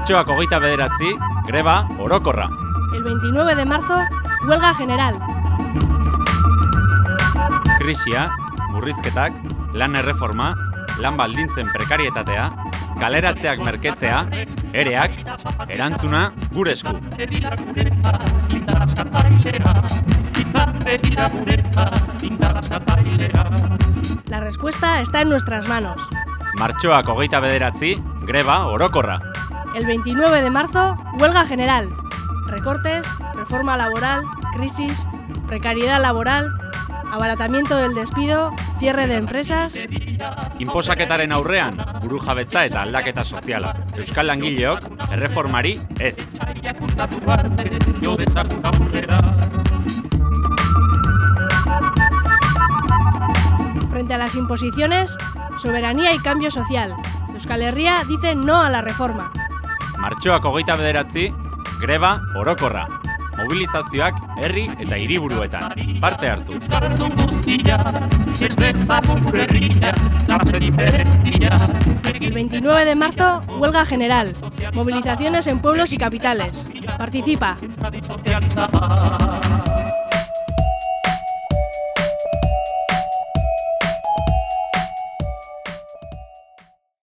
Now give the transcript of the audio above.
Martxoak 29, greba orokorra. El 29 de marzo, huelga general. Krisia, murrizketak, lan erreforma, lan baldintzen prekarietatea, kaleratzeak merketzea, ereak, erantzuna gure esku. La respuesta está en nuestras manos. Martxoak 29, greba orokorra. El 29 de marzo, huelga general. Recortes, reforma laboral, crisis, precariedad laboral, abaratamiento del despido, cierre de empresas. Inposaketaren aurrean, burujabetza eta aldaketa soziala. Euskal langileok, erreformari ez. Frente a las imposiciones, soberanía y cambio social. Euskal Herria dice no a la reforma. Martxoak 29, greba orokorra. Mobilizazioak herri eta hiriburuetan. Parte hartu. El 29 de marzo, huelga general. Movilizaciones en pueblos y capitales. Participa.